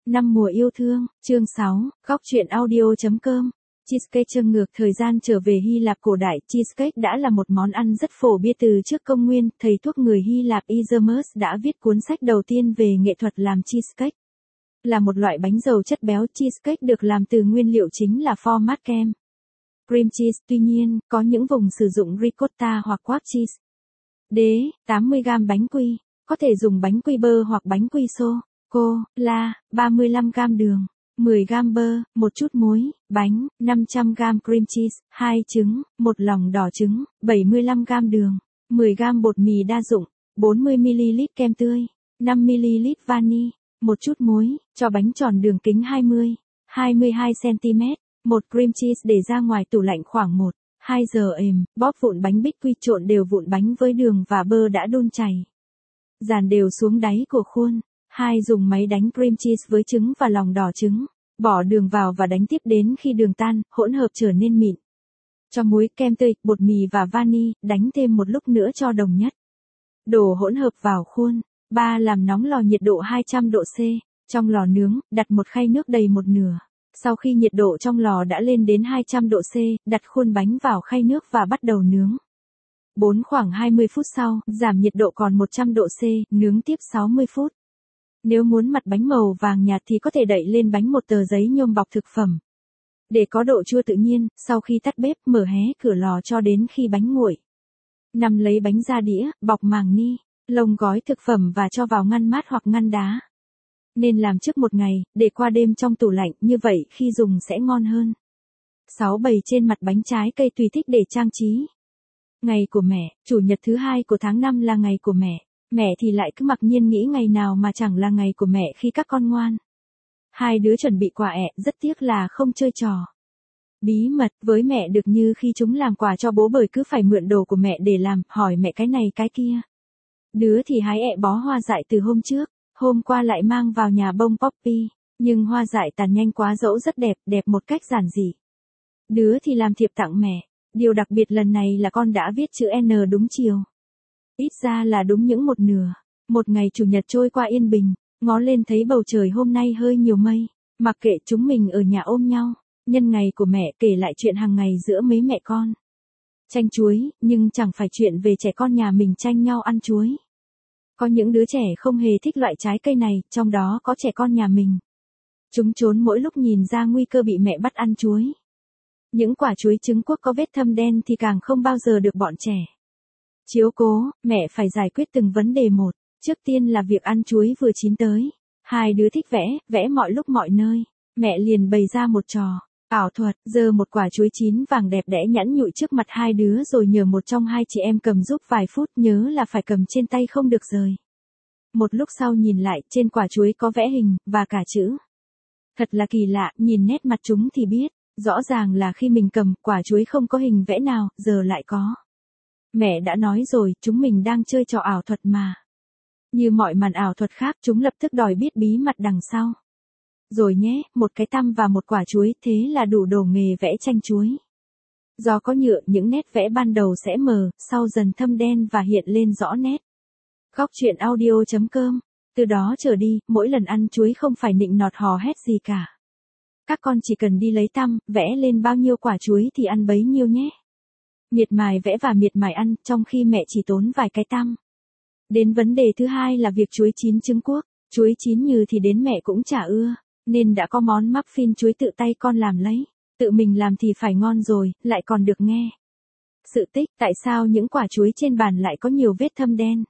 Năm mùa yêu thương, chương 6, góc truyện audio.com. Cheesecake châm ngược thời gian trở về Hy Lạp cổ đại. Cheesecake đã là một món ăn rất phổ biến từ trước công nguyên. Thầy thuốc người Hy Lạp Izamus đã viết cuốn sách đầu tiên về nghệ thuật làm cheesecake. Là một loại bánh giàu chất béo, cheesecake được làm từ nguyên liệu chính là format kem, cream cheese. Tuy nhiên, có những vùng sử dụng ricotta hoặc quark cheese. Đế, 80g bánh quy, có thể dùng bánh quy bơ hoặc bánh quy sô. Cola, 35g đường, 10g bơ, một chút muối, bánh, 500g cream cheese, 2 trứng, 1 lòng đỏ trứng, 75g đường, 10g bột mì đa dụng, 40ml kem tươi, 5ml vani, một chút muối, cho bánh tròn đường kính 20-22cm, một cream cheese để ra ngoài tủ lạnh khoảng 1-2 giờ êm, bóp vụn bánh bích quy trộn đều vụn bánh với đường và bơ đã đun chảy. Dàn đều xuống đáy của khuôn. 2. Dùng máy đánh cream cheese với trứng và lòng đỏ trứng. Bỏ đường vào và đánh tiếp đến khi đường tan, hỗn hợp trở nên mịn. Cho muối, kem tươi, bột mì và vani, đánh thêm một lúc nữa cho đồng nhất. Đổ hỗn hợp vào khuôn. 3. Làm nóng lò nhiệt độ 200 độ C. Trong lò nướng, đặt một khay nước đầy một nửa. Sau khi nhiệt độ trong lò đã lên đến 200 độ C, đặt khuôn bánh vào khay nước và bắt đầu nướng. 4. Khoảng 20 phút sau, giảm nhiệt độ còn 100 độ C, nướng tiếp 60 phút. Nếu muốn mặt bánh màu vàng nhạt thì có thể đậy lên bánh một tờ giấy nhôm bọc thực phẩm. Để có độ chua tự nhiên, sau khi tắt bếp, mở hé cửa lò cho đến khi bánh nguội. 5. Lấy bánh ra đĩa, bọc màng ni, lông gói thực phẩm và cho vào ngăn mát hoặc ngăn đá. Nên làm trước một ngày, để qua đêm trong tủ lạnh, như vậy khi dùng sẽ ngon hơn. 6. Bày trên mặt bánh trái cây tùy thích để trang trí. Ngày của mẹ, chủ nhật thứ 2 của tháng 5 là ngày của mẹ. Mẹ thì lại cứ mặc nhiên nghĩ ngày nào mà chẳng là ngày của mẹ khi các con ngoan. 2 đứa chuẩn bị quà rất tiếc là không chơi trò bí mật với mẹ được như khi chúng làm quà cho bố bởi cứ phải mượn đồ của mẹ để làm, hỏi mẹ cái này cái kia. Đứa thì hái bó hoa dại từ hôm trước, hôm qua lại mang vào nhà bông poppy, nhưng hoa dại tàn nhanh quá dẫu rất đẹp, đẹp một cách giản dị. Đứa thì làm thiệp tặng mẹ, điều đặc biệt lần này là con đã viết chữ N đúng chiều. Ít ra là đúng những một nửa. Một ngày chủ nhật trôi qua yên bình, ngó lên thấy bầu trời hôm nay hơi nhiều mây. Mặc kệ chúng mình ở nhà ôm nhau, nhân ngày của mẹ kể lại chuyện hàng ngày giữa mấy mẹ con. Tranh chuối, nhưng chẳng phải chuyện về trẻ con nhà mình tranh nhau ăn chuối. Có những đứa trẻ không hề thích loại trái cây này, trong đó có trẻ con nhà mình. Chúng trốn mỗi lúc nhìn ra nguy cơ bị mẹ bắt ăn chuối. Những quả chuối trứng quốc có vết thâm đen thì càng không bao giờ được bọn trẻ chiếu cố. Mẹ phải giải quyết từng vấn đề một. Trước tiên là việc ăn chuối vừa chín tới. 2 đứa thích vẽ, vẽ mọi lúc mọi nơi. Mẹ liền bày ra một trò ảo thuật, giơ một quả chuối chín vàng đẹp đẽ nhẵn nhụi trước mặt 2 đứa rồi nhờ một trong 2 chị em cầm giúp vài phút, nhớ là phải cầm trên tay không được rời. Một lúc sau nhìn lại, trên quả chuối có vẽ hình và cả chữ. Thật là kỳ lạ, nhìn nét mặt chúng thì biết, rõ ràng là khi mình cầm quả chuối không có hình vẽ nào, giờ lại có. Mẹ đã nói rồi, chúng mình đang chơi trò ảo thuật mà. Như mọi màn ảo thuật khác, chúng lập tức đòi biết bí mật đằng sau. Rồi nhé, một cái tăm và một quả chuối, thế là đủ đồ nghề vẽ tranh chuối. Do có nhựa, những nét vẽ ban đầu sẽ mờ, sau dần thâm đen và hiện lên rõ nét. Góc truyện audio.com. Từ đó trở đi, mỗi lần ăn chuối không phải nịnh nọt hò hét gì cả. Các con chỉ cần đi lấy tăm, vẽ lên bao nhiêu quả chuối thì ăn bấy nhiêu nhé. Miệt mài vẽ và miệt mài ăn, trong khi mẹ chỉ tốn vài cái tăm. Đến vấn đề thứ 2 là việc chuối chín trứng quốc. Chuối chín nhừ thì đến mẹ cũng chả ưa, nên đã có món muffin chuối tự tay con làm lấy. Tự mình làm thì phải ngon rồi, lại còn được nghe sự tích, tại sao những quả chuối trên bàn lại có nhiều vết thâm đen?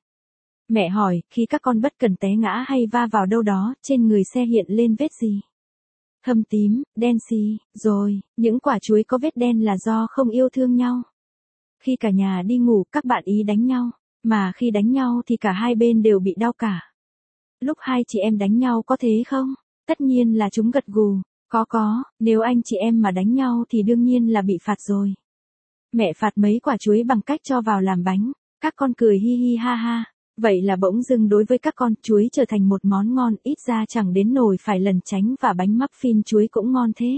Mẹ hỏi, khi các con bất cần té ngã hay va vào đâu đó, trên người xe hiện lên vết gì? Thâm tím, đen xì, rồi, những quả chuối có vết đen là do không yêu thương nhau. Khi cả nhà đi ngủ, các bạn ý đánh nhau, mà khi đánh nhau thì cả hai bên đều bị đau cả. Lúc 2 chị em đánh nhau có thế không? Tất nhiên là chúng gật gù, có, nếu anh chị em mà đánh nhau thì đương nhiên là bị phạt rồi. Mẹ phạt mấy quả chuối bằng cách cho vào làm bánh, các con cười hi hi ha ha. Vậy là bỗng dưng đối với các con, chuối trở thành một món ngon, ít ra chẳng đến nỗi phải lẩn tránh và bánh muffin chuối cũng ngon thế.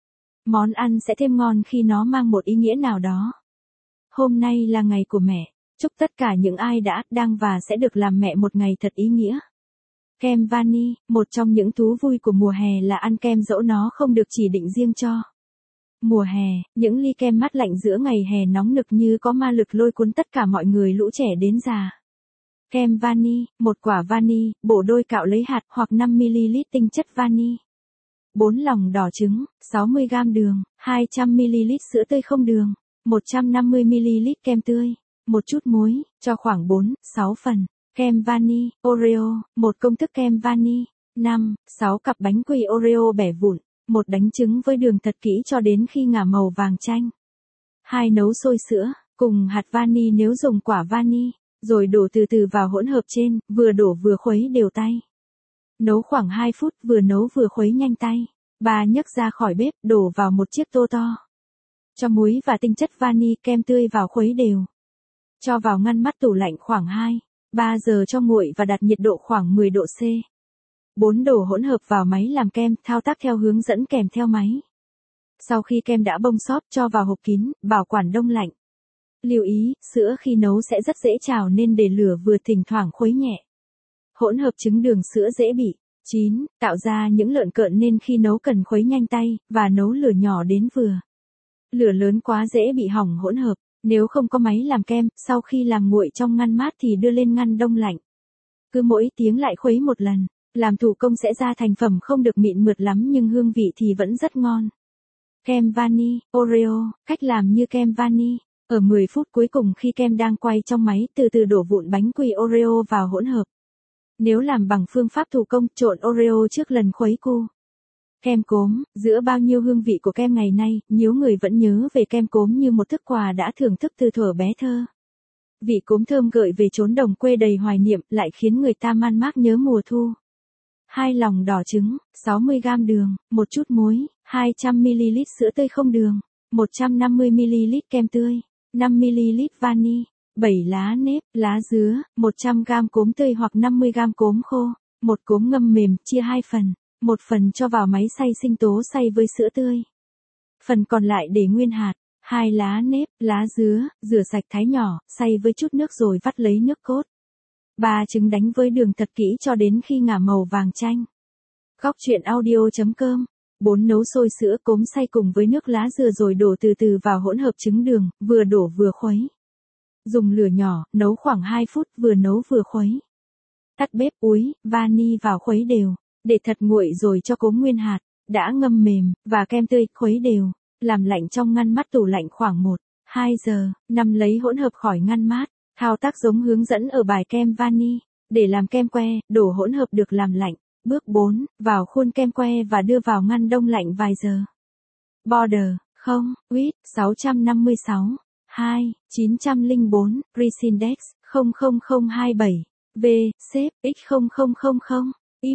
Món ăn sẽ thêm ngon khi nó mang một ý nghĩa nào đó. Hôm nay là ngày của mẹ. Chúc tất cả những ai đã, đang và sẽ được làm mẹ một ngày thật ý nghĩa. Kem vani, một trong những thú vui của mùa hè là ăn kem dẫu nó không được chỉ định riêng cho mùa hè, những ly kem mát lạnh giữa ngày hè nóng nực như có ma lực lôi cuốn tất cả mọi người lũ trẻ đến già. Kem vani, một quả vani, bổ đôi cạo lấy hạt hoặc 5ml tinh chất vani. 4 lòng đỏ trứng, 60g đường, 200ml sữa tươi không đường, 150ml kem tươi, một chút muối, cho khoảng 4-6 phần. Kem vani, Oreo, một công thức kem vani. 5-6 cặp bánh quy Oreo bẻ vụn, một đánh trứng với đường thật kỹ cho đến khi ngả màu vàng chanh. 2 nấu sôi sữa, cùng hạt vani nếu dùng quả vani, rồi đổ từ từ vào hỗn hợp trên, vừa đổ vừa khuấy đều tay. Nấu khoảng 2 phút, vừa nấu vừa khuấy nhanh tay. 3 nhấc ra khỏi bếp, đổ vào một chiếc tô to. Cho muối và tinh chất vani kem tươi vào khuấy đều. Cho vào ngăn mát tủ lạnh khoảng 2-3 giờ cho nguội và đặt nhiệt độ khoảng 10 độ C. 4 đổ hỗn hợp vào máy làm kem, thao tác theo hướng dẫn kèm theo máy. Sau khi kem đã bong xốp cho vào hộp kín, bảo quản đông lạnh. Lưu ý, sữa khi nấu sẽ rất dễ trào nên để lửa vừa thỉnh thoảng khuấy nhẹ. Hỗn hợp trứng đường sữa dễ bị 9, tạo ra những lợn cợn nên khi nấu cần khuấy nhanh tay, và nấu lửa nhỏ đến vừa. Lửa lớn quá dễ bị hỏng hỗn hợp. Nếu không có máy làm kem, sau khi làm nguội trong ngăn mát thì đưa lên ngăn đông lạnh. Cứ mỗi tiếng lại khuấy một lần. Làm thủ công sẽ ra thành phẩm không được mịn mượt lắm nhưng hương vị thì vẫn rất ngon. Kem vani, Oreo, cách làm như kem vani. Ở 10 phút cuối cùng khi kem đang quay trong máy, từ từ đổ vụn bánh quy Oreo vào hỗn hợp. Nếu làm bằng phương pháp thủ công, trộn Oreo trước lần khuấy cu. Kem cốm, giữa bao nhiêu hương vị của kem ngày nay, nhiều người vẫn nhớ về kem cốm như một thức quà đã thưởng thức từ thuở bé thơ. Vị cốm thơm gợi về chốn đồng quê đầy hoài niệm, lại khiến người ta man mác nhớ mùa thu. 2 lòng đỏ trứng, 60g đường, một chút muối, 200ml sữa tươi không đường, 150ml kem tươi, 5ml vani, 7 lá nếp, lá dứa, 100g cốm tươi hoặc 50g cốm khô, một cốm ngâm mềm, chia 2 phần. Một phần cho vào máy xay sinh tố xay với sữa tươi. Phần còn lại để nguyên hạt. 2 lá nếp, lá dứa, rửa sạch thái nhỏ, xay với chút nước rồi vắt lấy nước cốt. 3 trứng đánh với đường thật kỹ cho đến khi ngả màu vàng chanh. Góc truyện audio.com. 4 nấu sôi sữa cốm xay cùng với nước lá dừa rồi đổ từ từ vào hỗn hợp trứng đường, vừa đổ vừa khuấy. Dùng lửa nhỏ, nấu khoảng 2 phút, vừa nấu vừa khuấy. Tắt bếp, úi vani vào khuấy đều. Để thật nguội rồi cho cốm nguyên hạt, đã ngâm mềm, và kem tươi, khuấy đều. Làm lạnh trong ngăn mát tủ lạnh khoảng 1-2 giờ. Lấy hỗn hợp khỏi ngăn mát. Thao tác giống hướng dẫn ở bài kem vani. Để làm kem que, đổ hỗn hợp được làm lạnh. Bước 4, vào khuôn kem que và đưa vào ngăn đông lạnh vài giờ. Border, 0, Wheat, 656, 2, 904, Resindex, 00027, V, Xếp, X0000.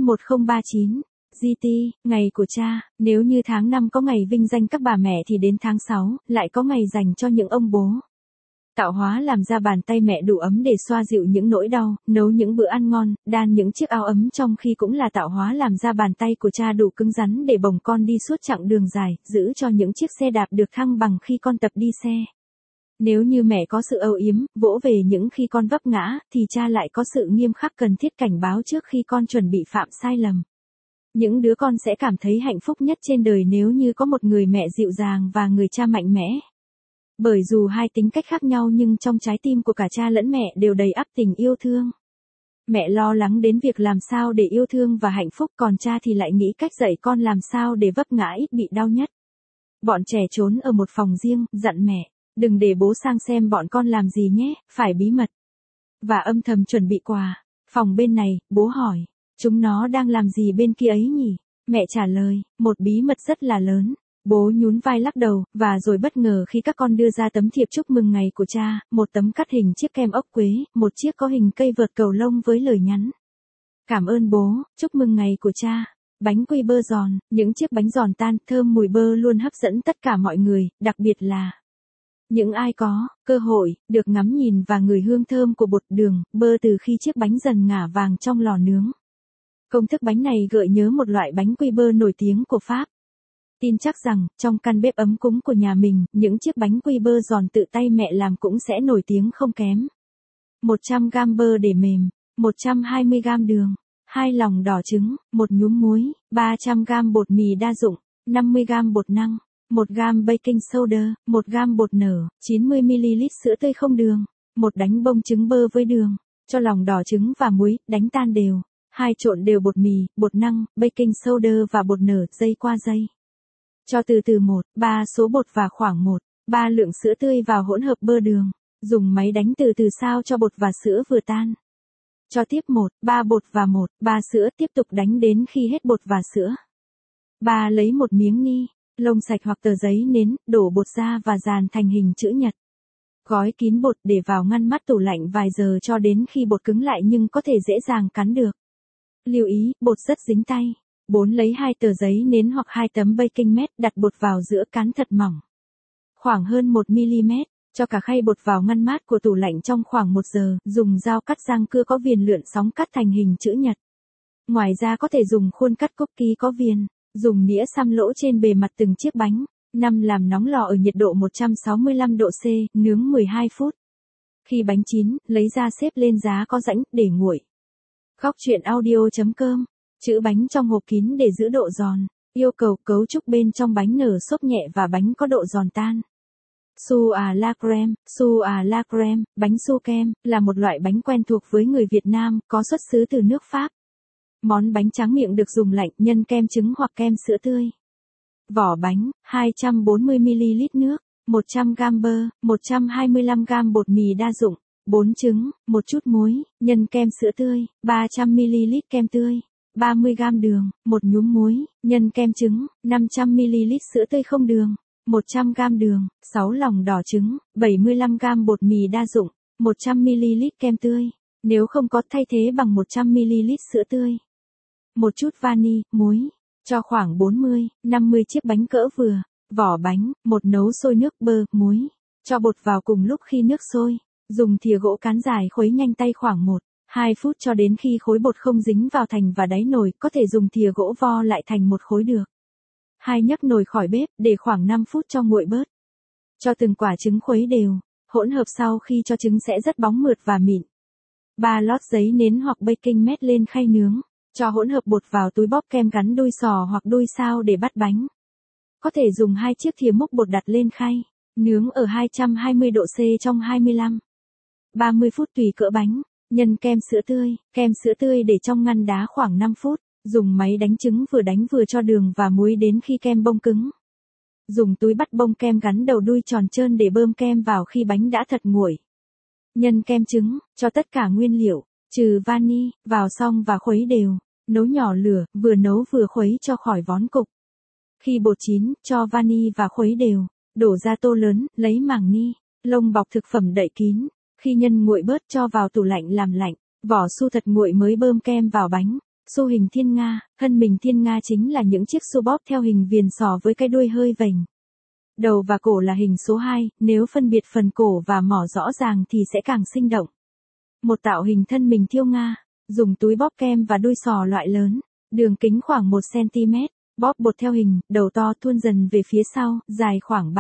Y1039, GT, ngày của cha, nếu như tháng 5 có ngày vinh danh các bà mẹ thì đến tháng 6, lại có ngày dành cho những ông bố. Tạo hóa làm ra bàn tay mẹ đủ ấm để xoa dịu những nỗi đau, nấu những bữa ăn ngon, đan những chiếc áo ấm trong khi cũng là tạo hóa làm ra bàn tay của cha đủ cứng rắn để bồng con đi suốt chặng đường dài, giữ cho những chiếc xe đạp được thăng bằng khi con tập đi xe. Nếu như mẹ có sự âu yếm, vỗ về những khi con vấp ngã, thì cha lại có sự nghiêm khắc cần thiết cảnh báo trước khi con chuẩn bị phạm sai lầm. Những đứa con sẽ cảm thấy hạnh phúc nhất trên đời nếu như có một người mẹ dịu dàng và người cha mạnh mẽ. Bởi dù hai tính cách khác nhau nhưng trong trái tim của cả cha lẫn mẹ đều đầy ắp tình yêu thương. Mẹ lo lắng đến việc làm sao để yêu thương và hạnh phúc, còn cha thì lại nghĩ cách dạy con làm sao để vấp ngã ít bị đau nhất. Bọn trẻ trốn ở một phòng riêng, dặn mẹ. Đừng để bố sang xem bọn con làm gì nhé, phải bí mật. Và âm thầm chuẩn bị quà. Phòng bên này, bố hỏi. Chúng nó đang làm gì bên kia ấy nhỉ? Mẹ trả lời, một bí mật rất là lớn. Bố nhún vai lắc đầu, và rồi bất ngờ khi các con đưa ra tấm thiệp chúc mừng ngày của cha, một tấm cắt hình chiếc kem ốc quế, một chiếc có hình cây vợt cầu lông với lời nhắn. Cảm ơn bố, chúc mừng ngày của cha. Bánh quy bơ giòn, những chiếc bánh giòn tan, thơm mùi bơ luôn hấp dẫn tất cả mọi người, đặc biệt là những ai có cơ hội được ngắm nhìn và ngửi hương thơm của bột đường, bơ từ khi chiếc bánh dần ngả vàng trong lò nướng. Công thức bánh này gợi nhớ một loại bánh quy bơ nổi tiếng của Pháp. Tin chắc rằng, trong căn bếp ấm cúng của nhà mình, những chiếc bánh quy bơ giòn tự tay mẹ làm cũng sẽ nổi tiếng không kém. 100g bơ để mềm, 120g đường, 2 lòng đỏ trứng, 1 nhúm muối, 300g bột mì đa dụng, 50g bột năng, 1g baking soda, 1g bột nở, 90ml sữa tươi không đường, 1 đánh bông trứng bơ với đường, cho lòng đỏ trứng và muối, đánh tan đều. 2 trộn đều bột mì, bột năng, baking soda và bột nở, giây qua giây. Cho từ từ 1/3 số bột và khoảng 1/3 lượng sữa tươi vào hỗn hợp bơ đường. Dùng máy đánh từ từ sao cho bột và sữa vừa tan. Cho tiếp 1/3 bột và 1/3 sữa, tiếp tục đánh đến khi hết bột và sữa. 3. Lấy một miếng ni lông sạch hoặc tờ giấy nến, đổ bột ra và dàn thành hình chữ nhật. Gói kín bột để vào ngăn mát tủ lạnh vài giờ cho đến khi bột cứng lại nhưng có thể dễ dàng cắn được. Lưu ý, bột rất dính tay. 4. Lấy 2 tờ giấy nến hoặc 2 tấm baking mat, đặt bột vào giữa, cán thật mỏng. Khoảng hơn 1mm, cho cả khay bột vào ngăn mát của tủ lạnh trong khoảng 1 giờ, dùng dao cắt rang cưa có viền lượn sóng cắt thành hình chữ nhật. Ngoài ra có thể dùng khuôn cắt cookie có viền, dùng nĩa xăm lỗ trên bề mặt từng chiếc bánh. 5. Làm nóng lò ở nhiệt độ 165 độ C, nướng 12 phút. Khi bánh chín, lấy ra xếp lên giá có rãnh, để nguội. Góc truyện audio.com. Chữ bánh trong hộp kín để giữ độ giòn. Yêu cầu cấu trúc bên trong bánh nở xốp nhẹ và bánh có độ giòn tan. Su à la crème. Su à la crème, bánh su kem, là một loại bánh quen thuộc với người Việt Nam, có xuất xứ từ nước Pháp. Món bánh tráng miệng được dùng lạnh, nhân kem trứng hoặc kem sữa tươi. Vỏ bánh, 240ml nước, 100g bơ, 125g bột mì đa dụng, 4 trứng, một chút muối, nhân kem sữa tươi, 300ml kem tươi, 30g đường, 1 nhúm muối, nhân kem trứng, 500ml sữa tươi không đường, 100g đường, 6 lòng đỏ trứng, 75g bột mì đa dụng, 100ml kem tươi. Nếu không có, thay thế bằng 100ml sữa tươi. Một chút vani, muối. Cho khoảng 40-50 chiếc bánh cỡ vừa. Vỏ bánh, nấu sôi nước, bơ, muối. Cho bột vào cùng lúc khi nước sôi. Dùng thìa gỗ cán dài khuấy nhanh tay khoảng 1-2 phút cho đến khi khối bột không dính vào thành và đáy nồi, có thể dùng thìa gỗ vo lại thành một khối được. 2. Nhấc nồi khỏi bếp, để khoảng 5 phút cho nguội bớt. Cho từng quả trứng khuấy đều. Hỗn hợp sau khi cho trứng sẽ rất bóng mượt và mịn. 3. Lót giấy nến hoặc baking mat lên khay nướng. Cho hỗn hợp bột vào túi bóp kem gắn đuôi sò hoặc đuôi sao để bắt bánh. Có thể dùng 2 chiếc thìa múc bột đặt lên khay. Nướng ở 220 độ C trong 25-30 phút tùy cỡ bánh. Nhân kem sữa tươi để trong ngăn đá khoảng 5 phút. Dùng máy đánh trứng đánh vừa cho đường và muối đến khi kem bông cứng. Dùng túi bắt bông kem gắn đầu đuôi tròn trơn để bơm kem vào khi bánh đã thật nguội. Nhân kem trứng, cho tất cả nguyên liệu, trừ vani, vào xong và khuấy đều. Nấu nhỏ lửa, vừa nấu vừa khuấy cho khỏi vón cục. Khi bột chín, cho vani và khuấy đều. Đổ ra tô lớn, lấy màng ni lông bọc thực phẩm đậy kín. Khi nhân nguội bớt cho vào tủ lạnh làm lạnh. Vỏ su thật nguội mới bơm kem vào bánh. Su hình thiên nga, thân mình thiên nga chính là những chiếc su bóp theo hình viền sò với cái đuôi hơi vành. Đầu và cổ là hình số 2, nếu phân biệt phần cổ và mỏ rõ ràng thì sẽ càng sinh động. Một tạo hình thân mình thiêu nga, dùng túi bóp kem và đuôi sò loại lớn, đường kính khoảng 1cm, bóp bột theo hình, đầu to thuôn dần về phía sau, dài khoảng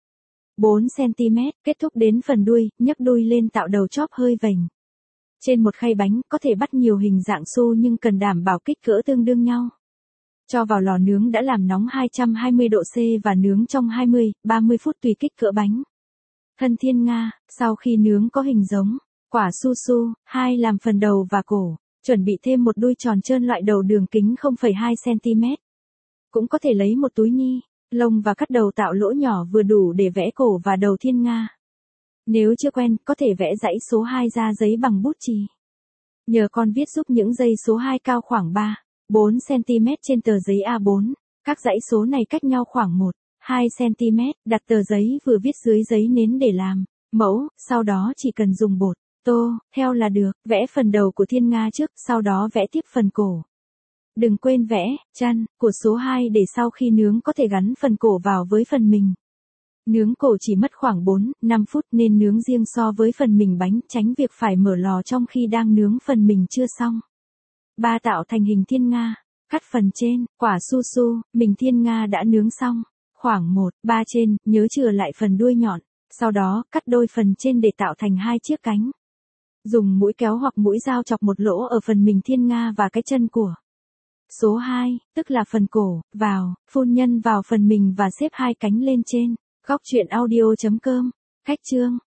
3-4cm, kết thúc đến phần đuôi, nhấc đuôi lên tạo đầu chóp hơi vành. Trên một khay bánh, có thể bắt nhiều hình dạng su nhưng cần đảm bảo kích cỡ tương đương nhau. Cho vào lò nướng đã làm nóng 220 độ C và nướng trong 20-30 phút tùy kích cỡ bánh. Thân thiên nga, sau khi nướng có hình giống quả su. 2. Làm phần đầu và cổ. Chuẩn bị thêm một đuôi tròn trơn loại đầu đường kính 0,2 cm. Cũng có thể lấy một túi ni lông và cắt đầu tạo lỗ nhỏ vừa đủ để vẽ cổ và đầu thiên nga. Nếu chưa quen, có thể vẽ dãy số 2 ra giấy bằng bút chì. Nhờ con viết giúp những dãy số 2 cao khoảng 3-4 cm trên tờ giấy A4. Các dãy số này cách nhau khoảng 1-2 cm. Đặt tờ giấy vừa viết dưới giấy nến để làm mẫu, sau đó chỉ cần dùng bột tô theo là được. Vẽ phần đầu của thiên nga trước, sau đó vẽ tiếp phần cổ. Đừng quên vẽ chân của số 2 để sau khi nướng có thể gắn phần cổ vào với phần mình. Nướng cổ chỉ mất khoảng 4-5 phút nên nướng riêng so với phần mình bánh, tránh việc phải mở lò trong khi đang nướng phần mình chưa xong. 3. Tạo thành hình thiên nga. Cắt phần trên, quả su, mình thiên nga đã nướng xong. Khoảng 1/3 trên, nhớ chừa lại phần đuôi nhọn. Sau đó, cắt đôi phần trên để tạo thành 2 chiếc cánh. Dùng mũi kéo hoặc mũi dao chọc một lỗ ở phần mình thiên nga và cái chân của số 2, tức là phần cổ, vào, phun nhân vào phần mình và xếp hai cánh lên trên. Góc truyện audio.com. Khách chương.